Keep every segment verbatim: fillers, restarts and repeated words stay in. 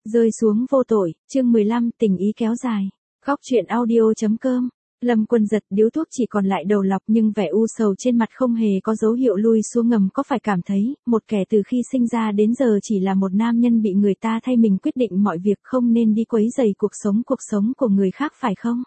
Rơi xuống vô tội, chương mười lăm, tình ý kéo dài. Góc truyện audio.com. Lâm Quân giật điếu thuốc chỉ còn lại đầu lọc nhưng vẻ u sầu trên mặt không hề có dấu hiệu lui xuống ngầm, có phải cảm thấy, một kẻ từ khi sinh ra đến giờ chỉ là một nam nhân bị người ta thay mình quyết định mọi việc, không nên đi quấy rầy cuộc sống cuộc sống của người khác phải không?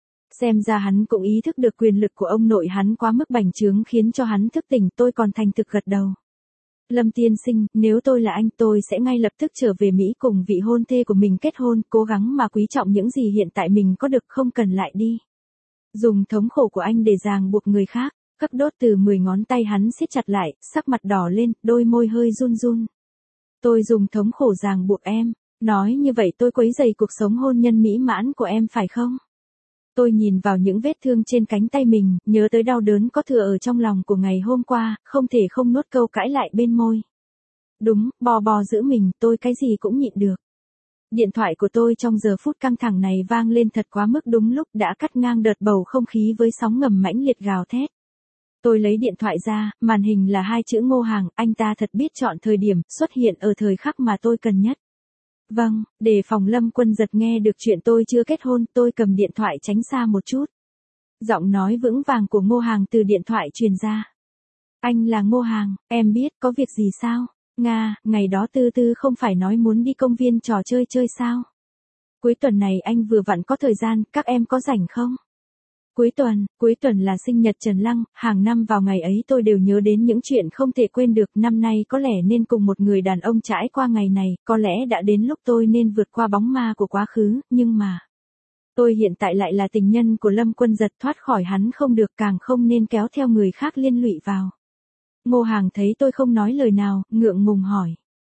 Xem ra hắn cũng ý thức được quyền lực của ông nội hắn quá mức bành trướng khiến cho hắn thức tỉnh. Tôi còn thành thực gật đầu. Lâm tiên sinh, nếu tôi là anh tôi sẽ ngay lập tức trở về Mỹ cùng vị hôn thê của mình kết hôn, cố gắng mà quý trọng những gì hiện tại mình có được, không cần lại đi dùng thống khổ của anh để ràng buộc người khác. Các đốt từ mười ngón tay hắn siết chặt lại, sắc mặt đỏ lên, đôi môi hơi run run. Tôi dùng thống khổ ràng buộc em, nói như vậy tôi quấy rầy cuộc sống hôn nhân mỹ mãn của em phải không? Tôi nhìn vào những vết thương trên cánh tay mình, nhớ tới đau đớn có thừa ở trong lòng của ngày hôm qua, không thể không nuốt câu cãi lại bên môi. Đúng, bò bò giữ mình, tôi cái gì cũng nhịn được. Điện thoại của tôi trong giờ phút căng thẳng này vang lên thật quá mức đúng lúc, đã cắt ngang đợt bầu không khí với sóng ngầm mãnh liệt gào thét. Tôi lấy điện thoại ra, màn hình là hai chữ Ngô Hàng, anh ta thật biết chọn thời điểm, xuất hiện ở thời khắc mà tôi cần nhất. Vâng, để phòng Lâm Quân giật nghe được chuyện tôi chưa kết hôn, tôi cầm điện thoại tránh xa một chút. Giọng nói vững vàng của Ngô Hàng từ điện thoại truyền ra. Anh là Ngô Hàng, em biết, có việc gì sao? Nga, ngày đó Tư Tư không phải nói muốn đi công viên trò chơi chơi sao? Cuối tuần này anh vừa vặn có thời gian, các em có rảnh không? Cuối tuần, cuối tuần là sinh nhật Trần Lăng, hàng năm vào ngày ấy tôi đều nhớ đến những chuyện không thể quên được, năm nay có lẽ nên cùng một người đàn ông trải qua ngày này, có lẽ đã đến lúc tôi nên vượt qua bóng ma của quá khứ, nhưng mà... Tôi hiện tại lại là tình nhân của Lâm Quân giật, thoát khỏi hắn không được, càng không nên kéo theo người khác liên lụy vào. Ngô Hàng thấy tôi không nói lời nào, ngượng ngùng hỏi.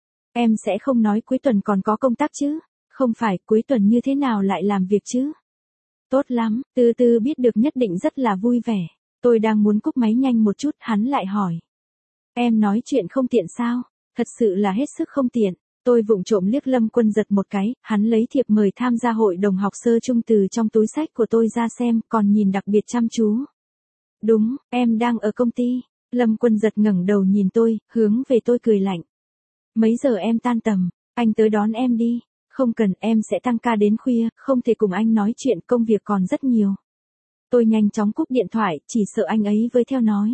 Em sẽ không nói cuối tuần còn có công tác chứ? Không phải, cuối tuần như thế nào lại làm việc chứ? Tốt lắm, Tư Tư biết được nhất định rất là vui vẻ. Tôi đang muốn cúp máy nhanh một chút, hắn lại hỏi. Em nói chuyện không tiện sao? Thật sự là hết sức không tiện. Tôi vụng trộm liếc Lâm Quân giật một cái, hắn lấy thiệp mời tham gia hội đồng học sơ chung từ trong túi xách của tôi ra xem, còn nhìn đặc biệt chăm chú. Đúng, em đang ở công ty. Lâm Quân giật ngẩng đầu nhìn tôi, hướng về tôi cười lạnh. Mấy giờ em tan tầm? Anh tới đón em đi. Không cần, em sẽ tăng ca đến khuya, không thể cùng anh nói chuyện, công việc còn rất nhiều. Tôi nhanh chóng cúp điện thoại, chỉ sợ anh ấy với theo nói.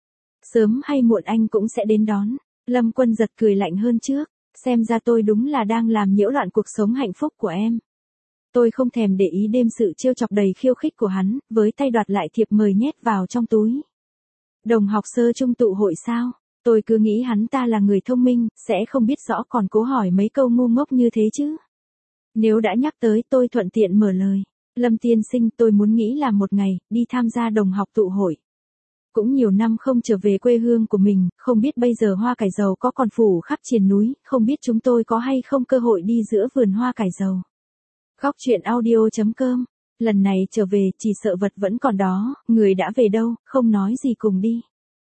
Sớm hay muộn anh cũng sẽ đến đón. Lâm Quân giật cười lạnh hơn trước, xem ra tôi đúng là đang làm nhiễu loạn cuộc sống hạnh phúc của em. Tôi không thèm để ý đêm sự trêu chọc đầy khiêu khích của hắn, với tay đoạt lại thiệp mời nhét vào trong túi. Đồng học sơ chung tụ hội sao? Tôi cứ nghĩ hắn ta là người thông minh, sẽ không biết rõ còn cố hỏi mấy câu ngu ngốc như thế chứ. Nếu đã nhắc tới tôi thuận tiện mở lời. Lâm tiên sinh, tôi muốn nghĩ là một ngày, đi tham gia đồng học tụ hội. Cũng nhiều năm không trở về quê hương của mình, không biết bây giờ hoa cải dầu có còn phủ khắp triền núi, không biết chúng tôi có hay không cơ hội đi giữa vườn hoa cải dầu. Góc truyện audio.com. Lần này trở về, chỉ sợ vật vẫn còn đó, người đã về đâu, không nói gì cùng đi.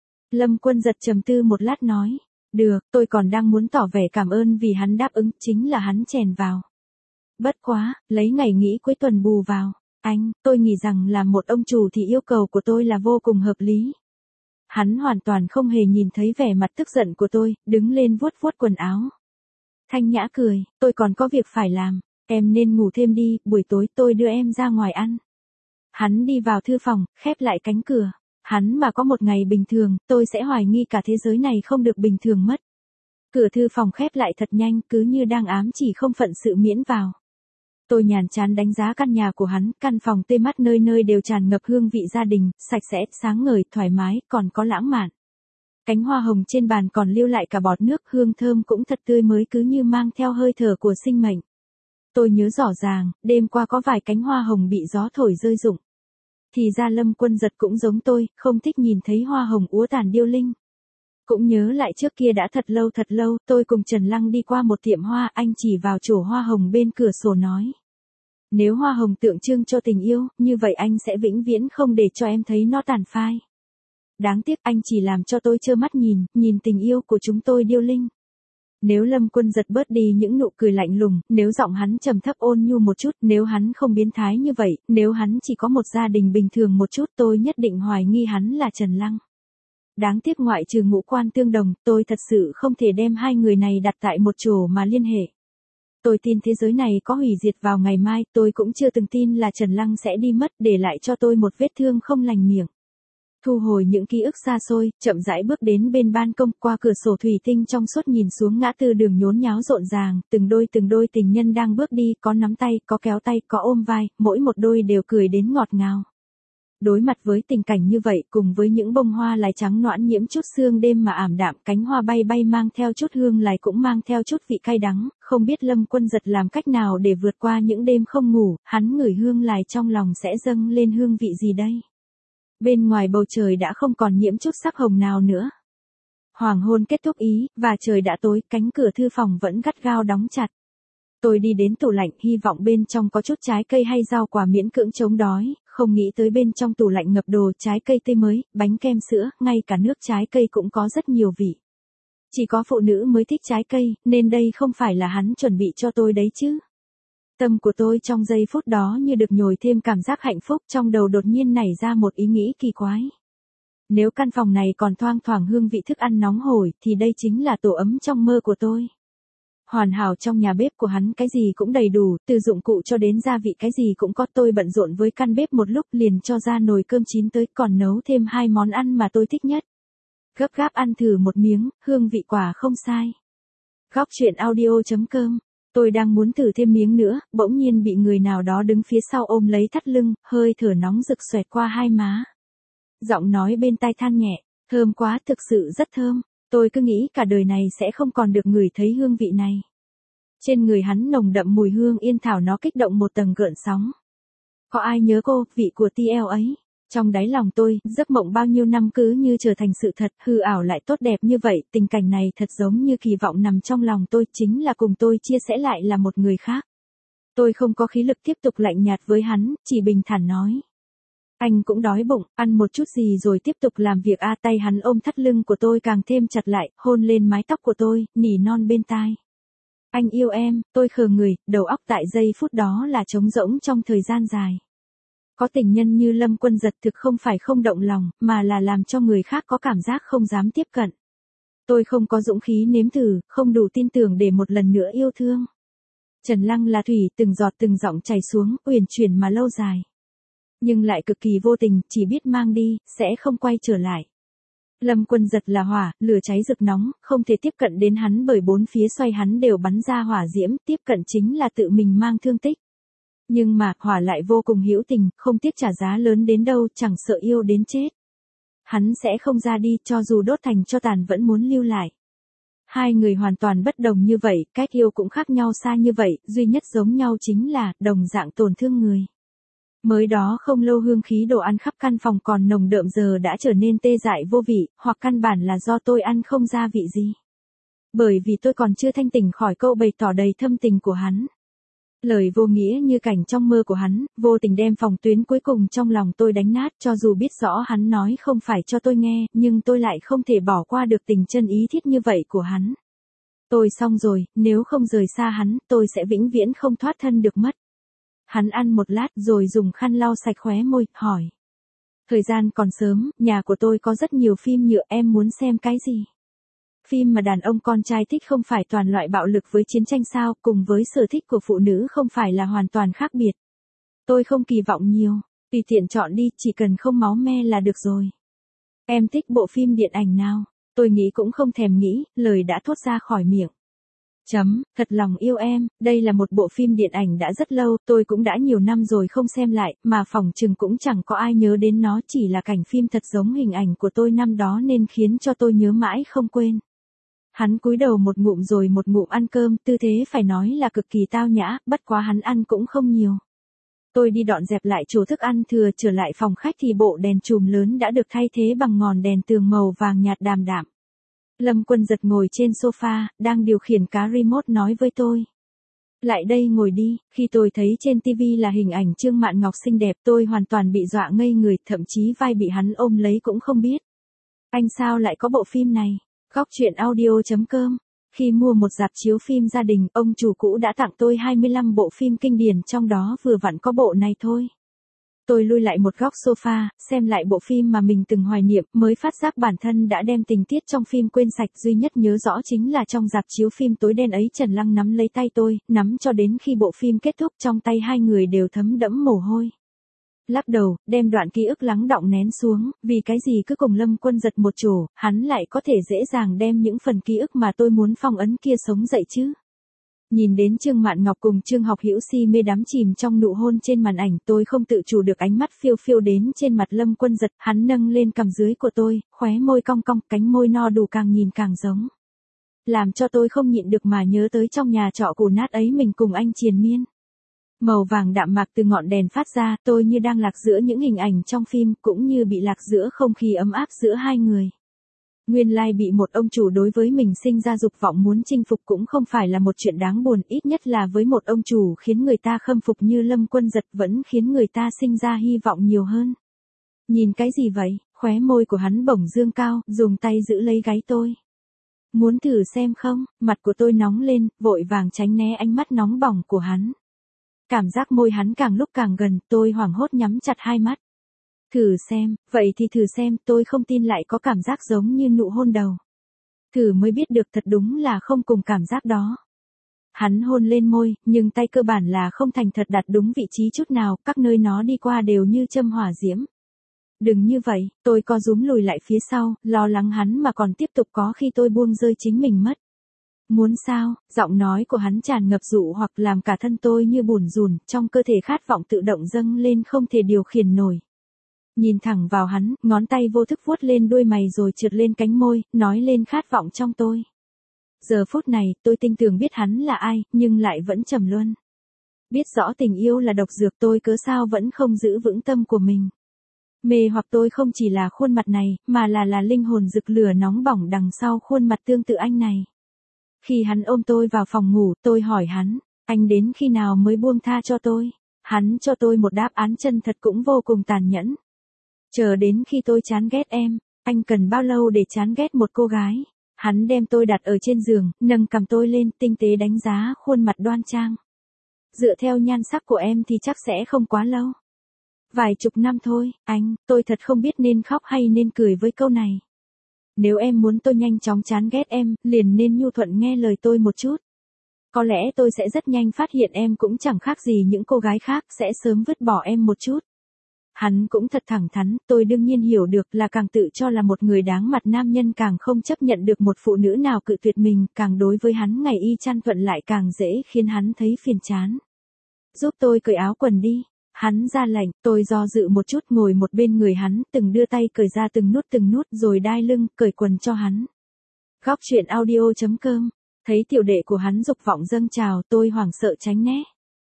Lâm Quân giật trầm tư một lát nói. Được, tôi còn đang muốn tỏ vẻ cảm ơn vì hắn đáp ứng, chính là hắn chèn vào. Bất quá, lấy ngày nghỉ cuối tuần bù vào. Anh, tôi nghĩ rằng là một ông chủ thì yêu cầu của tôi là vô cùng hợp lý. Hắn hoàn toàn không hề nhìn thấy vẻ mặt tức giận của tôi, đứng lên vuốt vuốt quần áo. Thanh nhã cười, tôi còn có việc phải làm. Em nên ngủ thêm đi, buổi tối tôi đưa em ra ngoài ăn. Hắn đi vào thư phòng, khép lại cánh cửa. Hắn mà có một ngày bình thường, tôi sẽ hoài nghi cả thế giới này không được bình thường mất. Cửa thư phòng khép lại thật nhanh, cứ như đang ám chỉ không phận sự miễn vào. Tôi nhàn chán đánh giá căn nhà của hắn, căn phòng tê mắt nơi nơi đều tràn ngập hương vị gia đình, sạch sẽ, sáng ngời, thoải mái, còn có lãng mạn. Cánh hoa hồng trên bàn còn lưu lại cả bọt nước, hương thơm cũng thật tươi mới, cứ như mang theo hơi thở của sinh mệnh. Tôi nhớ rõ ràng, đêm qua có vài cánh hoa hồng bị gió thổi rơi rụng. Thì ra Lâm Quân giật cũng giống tôi, không thích nhìn thấy hoa hồng úa tàn điêu linh. Cũng nhớ lại trước kia đã thật lâu thật lâu, tôi cùng Trần Lăng đi qua một tiệm hoa, anh chỉ vào chổ hoa hồng bên cửa sổ nói. Nếu hoa hồng tượng trưng cho tình yêu, như vậy anh sẽ vĩnh viễn không để cho em thấy nó tàn phai. Đáng tiếc anh chỉ làm cho tôi trơ mắt nhìn, nhìn tình yêu của chúng tôi điêu linh. Nếu Lâm Quân giật bớt đi những nụ cười lạnh lùng, nếu giọng hắn trầm thấp ôn nhu một chút, nếu hắn không biến thái như vậy, nếu hắn chỉ có một gia đình bình thường một chút, tôi nhất định hoài nghi hắn là Trần Lăng. Đáng tiếc ngoại trừ ngũ quan tương đồng, tôi thật sự không thể đem hai người này đặt tại một chỗ mà liên hệ. Tôi tin thế giới này có hủy diệt vào ngày mai, tôi cũng chưa từng tin là Trần Lăng sẽ đi mất để lại cho tôi một vết thương không lành miệng. Thu hồi những ký ức xa xôi, chậm rãi bước đến bên ban công, qua cửa sổ thủy tinh trong suốt nhìn xuống ngã tư đường nhốn nháo rộn ràng, từng đôi từng đôi tình nhân đang bước đi, có nắm tay, có kéo tay, có ôm vai, mỗi một đôi đều cười đến ngọt ngào. Đối mặt với tình cảnh như vậy, cùng với những bông hoa lài trắng noãn nhiễm chút sương đêm mà ảm đạm, cánh hoa bay bay mang theo chút hương lài cũng mang theo chút vị cay đắng, không biết Lâm Quân Giật làm cách nào để vượt qua những đêm không ngủ, hắn ngửi hương lài trong lòng sẽ dâng lên hương vị gì đây? Bên ngoài bầu trời đã không còn nhiễm chút sắc hồng nào nữa. Hoàng hôn kết thúc ý, và trời đã tối, cánh cửa thư phòng vẫn gắt gao đóng chặt. Tôi đi đến tủ lạnh, hy vọng bên trong có chút trái cây hay rau quả miễn cưỡng chống đói, không nghĩ tới bên trong tủ lạnh ngập đồ trái cây tươi mới, bánh kem sữa, ngay cả nước trái cây cũng có rất nhiều vị. Chỉ có phụ nữ mới thích trái cây, nên đây không phải là hắn chuẩn bị cho tôi đấy chứ. Tâm của tôi trong giây phút đó như được nhồi thêm cảm giác hạnh phúc, trong đầu đột nhiên nảy ra một ý nghĩ kỳ quái. Nếu căn phòng này còn thoang thoảng hương vị thức ăn nóng hổi thì đây chính là tổ ấm trong mơ của tôi. Hoàn hảo, trong nhà bếp của hắn cái gì cũng đầy đủ, từ dụng cụ cho đến gia vị cái gì cũng có. Tôi bận rộn với căn bếp một lúc liền cho ra nồi cơm chín tới, còn nấu thêm hai món ăn mà tôi thích nhất. Gấp gáp ăn thử một miếng, hương vị quả không sai. Góc truyện audio chấm com. Tôi đang muốn thử thêm miếng nữa, bỗng nhiên bị người nào đó đứng phía sau ôm lấy thắt lưng, hơi thở nóng rực xoẹt qua hai má. Giọng nói bên tai than nhẹ, thơm quá, thực sự rất thơm. Tôi cứ nghĩ cả đời này sẽ không còn được ngửi thấy hương vị này. Trên người hắn nồng đậm mùi hương yên thảo, nó kích động một tầng gợn sóng. Có ai nhớ cô, vị của tê lờ ấy? Trong đáy lòng tôi, giấc mộng bao nhiêu năm cứ như trở thành sự thật, hư ảo lại tốt đẹp như vậy, tình cảnh này thật giống như kỳ vọng nằm trong lòng tôi, chính là cùng tôi chia sẻ lại là một người khác. Tôi không có khí lực tiếp tục lạnh nhạt với hắn, chỉ bình thản nói. Anh cũng đói bụng, ăn một chút gì rồi tiếp tục làm việc a. Tay hắn ôm thắt lưng của tôi càng thêm chặt lại, hôn lên mái tóc của tôi, nỉ non bên tai. Anh yêu em, tôi khờ người, đầu óc tại giây phút đó là trống rỗng trong thời gian dài. Có tình nhân như Lâm Quân Giật thực không phải không động lòng, mà là làm cho người khác có cảm giác không dám tiếp cận. Tôi không có dũng khí nếm thử, không đủ tin tưởng để một lần nữa yêu thương. Trần Lăng là thủy, từng giọt từng giọng chảy xuống, uyển chuyển mà lâu dài. Nhưng lại cực kỳ vô tình, chỉ biết mang đi, sẽ không quay trở lại. Lâm Quân Giật là hỏa, lửa cháy rực nóng, không thể tiếp cận đến hắn bởi bốn phía xoay hắn đều bắn ra hỏa diễm, tiếp cận chính là tự mình mang thương tích. Nhưng mà, hỏa lại vô cùng hữu tình, không tiếc trả giá lớn đến đâu, chẳng sợ yêu đến chết. Hắn sẽ không ra đi, cho dù đốt thành tro tàn vẫn muốn lưu lại. Hai người hoàn toàn bất đồng như vậy, cách yêu cũng khác nhau xa như vậy, duy nhất giống nhau chính là, đồng dạng tổn thương người. Mới đó không lâu hương khí đồ ăn khắp căn phòng còn nồng đượm giờ đã trở nên tê dại vô vị, hoặc căn bản là do tôi ăn không ra vị gì. Bởi vì tôi còn chưa thanh tỉnh khỏi câu bày tỏ đầy thâm tình của hắn. Lời vô nghĩa như cảnh trong mơ của hắn, vô tình đem phòng tuyến cuối cùng trong lòng tôi đánh nát, cho dù biết rõ hắn nói không phải cho tôi nghe, nhưng tôi lại không thể bỏ qua được tình chân ý thiết như vậy của hắn. Tôi xong rồi, nếu không rời xa hắn, tôi sẽ vĩnh viễn không thoát thân được mất. Hắn ăn một lát rồi dùng khăn lau sạch khóe môi, hỏi. Thời gian còn sớm, nhà của tôi có rất nhiều phim nhựa, em muốn xem cái gì? Phim mà đàn ông con trai thích không phải toàn loại bạo lực với chiến tranh sao, cùng với sở thích của phụ nữ không phải là hoàn toàn khác biệt. Tôi không kỳ vọng nhiều, tùy tiện chọn đi, chỉ cần không máu me là được rồi. Em thích bộ phim điện ảnh nào? Tôi nghĩ cũng không thèm nghĩ, lời đã thốt ra khỏi miệng. Chấm, thật lòng yêu em, đây là một bộ phim điện ảnh đã rất lâu, tôi cũng đã nhiều năm rồi không xem lại, mà phỏng chừng cũng chẳng có ai nhớ đến nó, chỉ là cảnh phim thật giống hình ảnh của tôi năm đó nên khiến cho tôi nhớ mãi không quên. Hắn cúi đầu một ngụm rồi một ngụm ăn cơm, tư thế phải nói là cực kỳ tao nhã, bất quá hắn ăn cũng không nhiều. Tôi đi dọn dẹp lại chỗ thức ăn thừa, trở lại phòng khách thì bộ đèn chùm lớn đã được thay thế bằng ngọn đèn tường màu vàng nhạt đàm đạm. Lâm Quân Giật ngồi trên sofa, đang điều khiển cá remote nói với tôi. Lại đây ngồi đi, khi tôi thấy trên tivi là hình ảnh Trương Mạn Ngọc xinh đẹp tôi hoàn toàn bị dọa ngây người, thậm chí vai bị hắn ôm lấy cũng không biết. Anh sao lại có bộ phim này? Góc truyện audio chấm com. Khi mua một rạp chiếu phim gia đình, ông chủ cũ đã tặng tôi hai mươi lăm bộ phim kinh điển, trong đó vừa vặn có bộ này thôi. Tôi lui lại một góc sofa, xem lại bộ phim mà mình từng hoài niệm, mới phát giác bản thân đã đem tình tiết trong phim quên sạch, duy nhất nhớ rõ chính là trong rạp chiếu phim tối đen ấy Trần Lăng nắm lấy tay tôi, nắm cho đến khi bộ phim kết thúc trong tay hai người đều thấm đẫm mồ hôi. Lắc đầu, đem đoạn ký ức lắng đọng nén xuống, vì cái gì cứ cùng Lâm Quân Giật một chỗ, hắn lại có thể dễ dàng đem những phần ký ức mà tôi muốn phong ấn kia sống dậy chứ. Nhìn đến Trương Mạn Ngọc cùng Trương Học Hữu si mê đắm chìm trong nụ hôn trên màn ảnh, tôi không tự chủ được ánh mắt phiêu phiêu đến trên mặt Lâm Quân Giật, hắn nâng lên cằm dưới của tôi, khóe môi cong cong, cánh môi no đủ càng nhìn càng giống. Làm cho tôi không nhịn được mà nhớ tới trong nhà trọ cũ nát ấy mình cùng anh triền miên. Màu vàng đạm mạc từ ngọn đèn phát ra, tôi như đang lạc giữa những hình ảnh trong phim, cũng như bị lạc giữa không khí ấm áp giữa hai người. Nguyên lai bị một ông chủ đối với mình sinh ra dục vọng muốn chinh phục cũng không phải là một chuyện đáng buồn, ít nhất là với một ông chủ khiến người ta khâm phục như Lâm Quân Giật vẫn khiến người ta sinh ra hy vọng nhiều hơn. Nhìn cái gì vậy? Khóe môi của hắn bỗng dương cao, dùng tay giữ lấy gáy tôi. Muốn thử xem không? Mặt của tôi nóng lên, vội vàng tránh né ánh mắt nóng bỏng của hắn. Cảm giác môi hắn càng lúc càng gần, tôi hoảng hốt nhắm chặt hai mắt. Thử xem, vậy thì thử xem, tôi không tin lại có cảm giác giống như nụ hôn đầu. Thử mới biết được, thật đúng là không cùng cảm giác đó. Hắn hôn lên môi, nhưng tay cơ bản là không thành thật đặt đúng vị trí chút nào, các nơi nó đi qua đều như châm hỏa diễm. Đừng như vậy, tôi co rúm lùi lại phía sau, lo lắng hắn mà còn tiếp tục có khi tôi buông rơi chính mình mất. Muốn sao? Giọng nói của hắn tràn ngập dụ hoặc làm cả thân tôi như bủn rủn, trong cơ thể khát vọng tự động dâng lên không thể điều khiển nổi. Nhìn thẳng vào hắn, ngón tay vô thức vuốt lên đuôi mày rồi trượt lên cánh môi, nói lên khát vọng trong tôi. Giờ phút này, tôi tin tưởng biết hắn là ai, nhưng lại vẫn trầm luân. Biết rõ tình yêu là độc dược, tôi cớ sao vẫn không giữ vững tâm của mình. Mê hoặc tôi không chỉ là khuôn mặt này, mà là là linh hồn rực lửa nóng bỏng đằng sau khuôn mặt tương tự anh này. Khi hắn ôm tôi vào phòng ngủ, tôi hỏi hắn, anh đến khi nào mới buông tha cho tôi? Hắn cho tôi một đáp án chân thật cũng vô cùng tàn nhẫn. Chờ đến khi tôi chán ghét em, anh cần bao lâu để chán ghét một cô gái? Hắn đem tôi đặt ở trên giường, nâng cằm tôi lên, tinh tế đánh giá khuôn mặt đoan trang. Dựa theo nhan sắc của em thì chắc sẽ không quá lâu. Vài chục năm thôi, anh, tôi thật không biết nên khóc hay nên cười với câu này. Nếu em muốn tôi nhanh chóng chán ghét em, liền nên nhu thuận nghe lời tôi một chút. Có lẽ tôi sẽ rất nhanh phát hiện em cũng chẳng khác gì những cô gái khác, sẽ sớm vứt bỏ em một chút. Hắn cũng thật thẳng thắn, tôi đương nhiên hiểu được là càng tự cho là một người đáng mặt nam nhân càng không chấp nhận được một phụ nữ nào cự tuyệt mình, càng đối với hắn ngày y chang thuận lại càng dễ khiến hắn thấy phiền chán. Giúp tôi cởi áo quần đi. Hắn ra lệnh, tôi do dự một chút ngồi một bên người hắn, từng đưa tay cởi ra từng nút từng nút rồi đai lưng, cởi quần cho hắn. Góc truyện audio chấm com, thấy tiểu đệ của hắn dục vọng dâng trào, tôi hoảng sợ tránh né.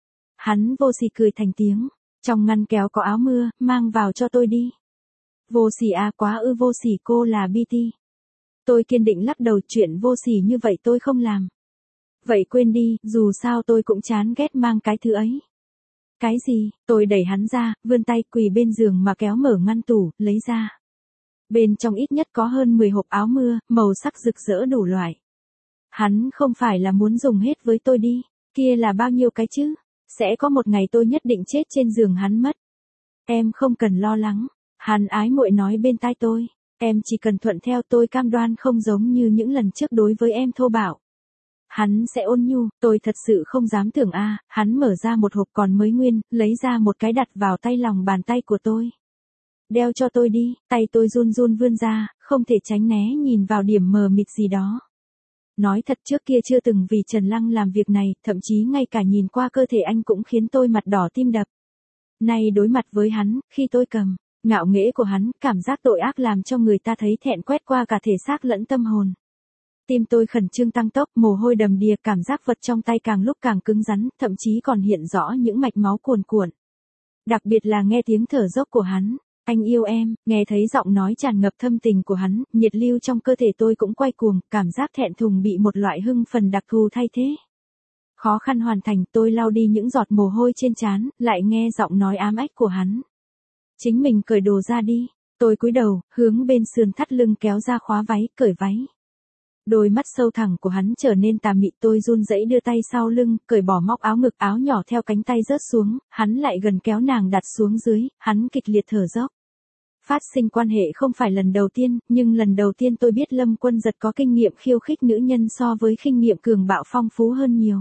Hắn vô sỉ cười thành tiếng, trong ngăn kéo có áo mưa, mang vào cho tôi đi. Vô sỉ à, quá ư vô sỉ, cô là bê tê. Tôi kiên định lắc đầu, chuyện vô sỉ như vậy tôi không làm. Vậy quên đi, dù sao tôi cũng chán ghét mang cái thứ ấy. Cái gì? Tôi đẩy hắn ra, vươn tay quỳ bên giường mà kéo mở ngăn tủ, lấy ra. Bên trong ít nhất có hơn mười hộp áo mưa, màu sắc rực rỡ đủ loại. Hắn không phải là muốn dùng hết với tôi đi, kia là bao nhiêu cái chứ? Sẽ có một ngày tôi nhất định chết trên giường hắn mất. Em không cần lo lắng, hắn ái muội nói bên tai tôi, em chỉ cần thuận theo, tôi cam đoan không giống như những lần trước đối với em thô bạo. Hắn sẽ ôn nhu, tôi thật sự không dám tưởng a, à, hắn mở ra một hộp còn mới nguyên, lấy ra một cái đặt vào tay lòng bàn tay của tôi. Đeo cho tôi đi, tay tôi run run vươn ra, không thể tránh né nhìn vào điểm mờ mịt gì đó. Nói thật trước kia chưa từng vì Trần Lăng làm việc này, thậm chí ngay cả nhìn qua cơ thể anh cũng khiến tôi mặt đỏ tim đập. Nay đối mặt với hắn, khi tôi cầm, ngạo nghễ của hắn, cảm giác tội ác làm cho người ta thấy thẹn quét qua cả thể xác lẫn tâm hồn. Tim tôi khẩn trương tăng tốc, mồ hôi đầm đìa, cảm giác vật trong tay càng lúc càng cứng rắn, thậm chí còn hiện rõ những mạch máu cuồn cuộn. Đặc biệt là nghe tiếng thở dốc của hắn, anh yêu em, nghe thấy giọng nói tràn ngập thâm tình của hắn, nhiệt lưu trong cơ thể tôi cũng quay cuồng, cảm giác thẹn thùng bị một loại hưng phần đặc thù thay thế. Khó khăn hoàn thành, tôi lau đi những giọt mồ hôi trên trán, lại nghe giọng nói ám ách của hắn. Chính mình cởi đồ ra đi, tôi cúi đầu, hướng bên sườn thắt lưng kéo ra khóa váy, cởi váy. Đôi mắt sâu thẳm của hắn trở nên tà mị, tôi run rẩy đưa tay sau lưng, cởi bỏ móc áo ngực, áo nhỏ theo cánh tay rớt xuống, hắn lại gần kéo nàng đặt xuống dưới, hắn kịch liệt thở dốc. Phát sinh quan hệ không phải lần đầu tiên, nhưng lần đầu tiên tôi biết Lâm Quân Giật có kinh nghiệm khiêu khích nữ nhân so với kinh nghiệm cường bạo phong phú hơn nhiều.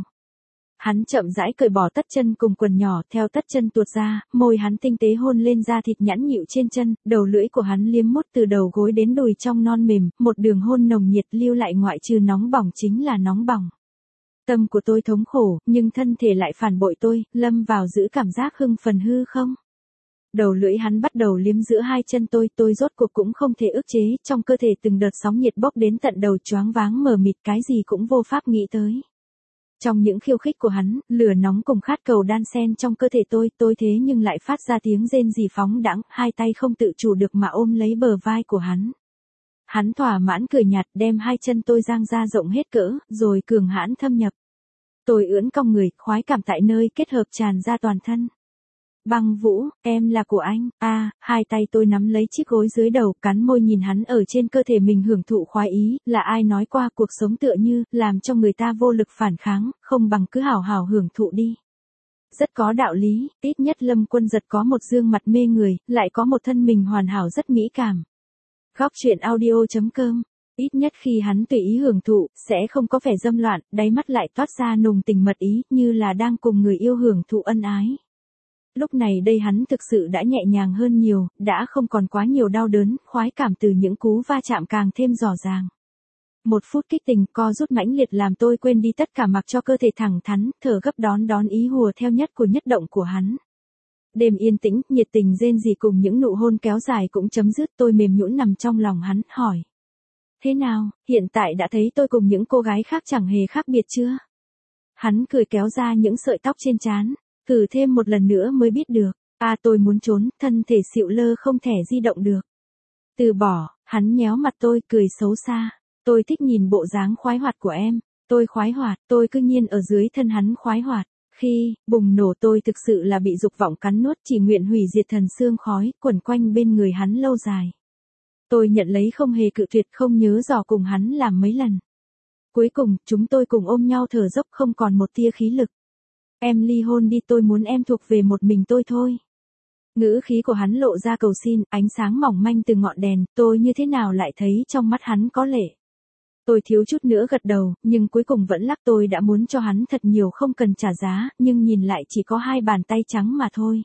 Hắn chậm rãi cởi bỏ tất chân cùng quần nhỏ, theo tất chân tuột ra, môi hắn tinh tế hôn lên da thịt nhẵn nhịu trên chân, đầu lưỡi của hắn liếm mút từ đầu gối đến đùi trong non mềm, một đường hôn nồng nhiệt lưu lại, ngoại trừ nóng bỏng chính là nóng bỏng. Tâm của tôi thống khổ, nhưng thân thể lại phản bội tôi, lâm vào giữ cảm giác hưng phần hư không. Đầu lưỡi hắn bắt đầu liếm giữa hai chân tôi, tôi rốt cuộc cũng không thể ức chế, trong cơ thể từng đợt sóng nhiệt bốc đến tận đầu, choáng váng mờ mịt, cái gì cũng vô pháp nghĩ tới. Trong những khiêu khích của hắn, lửa nóng cùng khát cầu đan xen trong cơ thể tôi, tôi thế nhưng lại phát ra tiếng rên rỉ phóng đãng, hai tay không tự chủ được mà ôm lấy bờ vai của hắn. Hắn thỏa mãn cười nhạt, đem hai chân tôi dang ra rộng hết cỡ, rồi cường hãn thâm nhập. Tôi ưỡn cong người, khoái cảm tại nơi kết hợp tràn ra toàn thân. Băng Vũ, em là của anh. A, à, hai tay tôi nắm lấy chiếc gối dưới đầu, cắn môi nhìn hắn ở trên cơ thể mình hưởng thụ khoái ý, là ai nói qua cuộc sống tựa như, làm cho người ta vô lực phản kháng, không bằng cứ hào hào hưởng thụ đi. Rất có đạo lý, ít nhất Lâm Quân Giật có một dương mặt mê người, lại có một thân mình hoàn hảo rất mỹ cảm. Góc truyện audio chấm com. Ít nhất khi hắn tùy ý hưởng thụ, sẽ không có vẻ dâm loạn, đáy mắt lại toát ra nồng tình mật ý, như là đang cùng người yêu hưởng thụ ân ái. Lúc này đây hắn thực sự đã nhẹ nhàng hơn nhiều, đã không còn quá nhiều đau đớn, khoái cảm từ những cú va chạm càng thêm rõ ràng. Một phút kích tình co rút mãnh liệt làm tôi quên đi tất cả, mặc cho cơ thể thẳng thắn, thở gấp đón đón ý hùa theo nhất của nhất động của hắn. Đêm yên tĩnh, nhiệt tình rên rỉ cùng những nụ hôn kéo dài cũng chấm dứt, tôi mềm nhũn nằm trong lòng hắn, hỏi. Thế nào, hiện tại đã thấy tôi cùng những cô gái khác chẳng hề khác biệt chưa? Hắn cười kéo ra những sợi tóc trên trán. Thử thêm một lần nữa mới biết được. À, tôi muốn trốn, thân thể xịu lơ không thể di động được. Từ bỏ, hắn nhéo mặt tôi, cười xấu xa. Tôi thích nhìn bộ dáng khoái hoạt của em. Tôi khoái hoạt, tôi cứ nhiên ở dưới thân hắn khoái hoạt. Khi bùng nổ tôi thực sự là bị dục vọng cắn nuốt, chỉ nguyện hủy diệt thần xương khói, quẩn quanh bên người hắn lâu dài. Tôi nhận lấy không hề cự tuyệt, không nhớ dò cùng hắn làm mấy lần. Cuối cùng, chúng tôi cùng ôm nhau thở dốc không còn một tia khí lực. Em ly hôn đi, tôi muốn em thuộc về một mình tôi thôi. Ngữ khí của hắn lộ ra cầu xin, ánh sáng mỏng manh từ ngọn đèn, tôi như thế nào lại thấy trong mắt hắn có lệ. Tôi thiếu chút nữa gật đầu, nhưng cuối cùng vẫn lắc, tôi đã muốn cho hắn thật nhiều không cần trả giá, nhưng nhìn lại chỉ có hai bàn tay trắng mà thôi.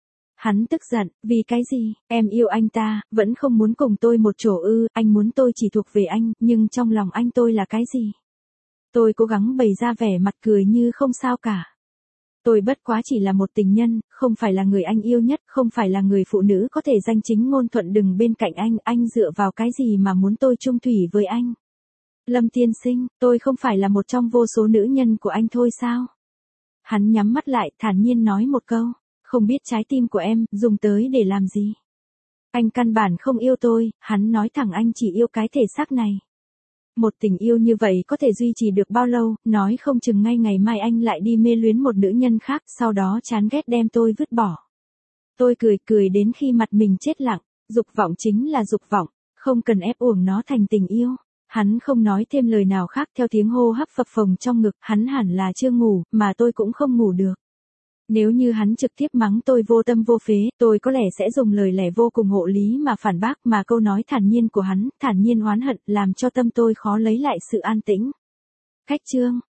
Hắn tức giận, vì cái gì, em yêu anh ta, vẫn không muốn cùng tôi một chỗ ư, anh muốn tôi chỉ thuộc về anh, nhưng trong lòng anh tôi là cái gì? Tôi cố gắng bày ra vẻ mặt cười như không sao cả. Tôi bất quá chỉ là một tình nhân, không phải là người anh yêu nhất, không phải là người phụ nữ có thể danh chính ngôn thuận đừng bên cạnh anh, anh dựa vào cái gì mà muốn tôi chung thủy với anh? Lâm tiên sinh, tôi không phải là một trong vô số nữ nhân của anh thôi sao? Hắn nhắm mắt lại, thản nhiên nói một câu, không biết trái tim của em, dùng tới để làm gì? Anh căn bản không yêu tôi, hắn nói thẳng anh chỉ yêu cái thể xác này. Một tình yêu như vậy có thể duy trì được bao lâu, nói không chừng ngay ngày mai anh lại đi mê luyến một nữ nhân khác, sau đó chán ghét đem tôi vứt bỏ. Tôi cười cười đến khi mặt mình chết lặng, dục vọng chính là dục vọng, không cần ép uổng nó thành tình yêu. Hắn không nói thêm lời nào khác, theo tiếng hô hấp phập phồng trong ngực, hắn hẳn là chưa ngủ, mà tôi cũng không ngủ được. Nếu như hắn trực tiếp mắng tôi vô tâm vô phế, tôi có lẽ sẽ dùng lời lẽ vô cùng hộ lý mà phản bác, mà câu nói thản nhiên của hắn, thản nhiên oán hận, làm cho tâm tôi khó lấy lại sự an tĩnh. Khách chương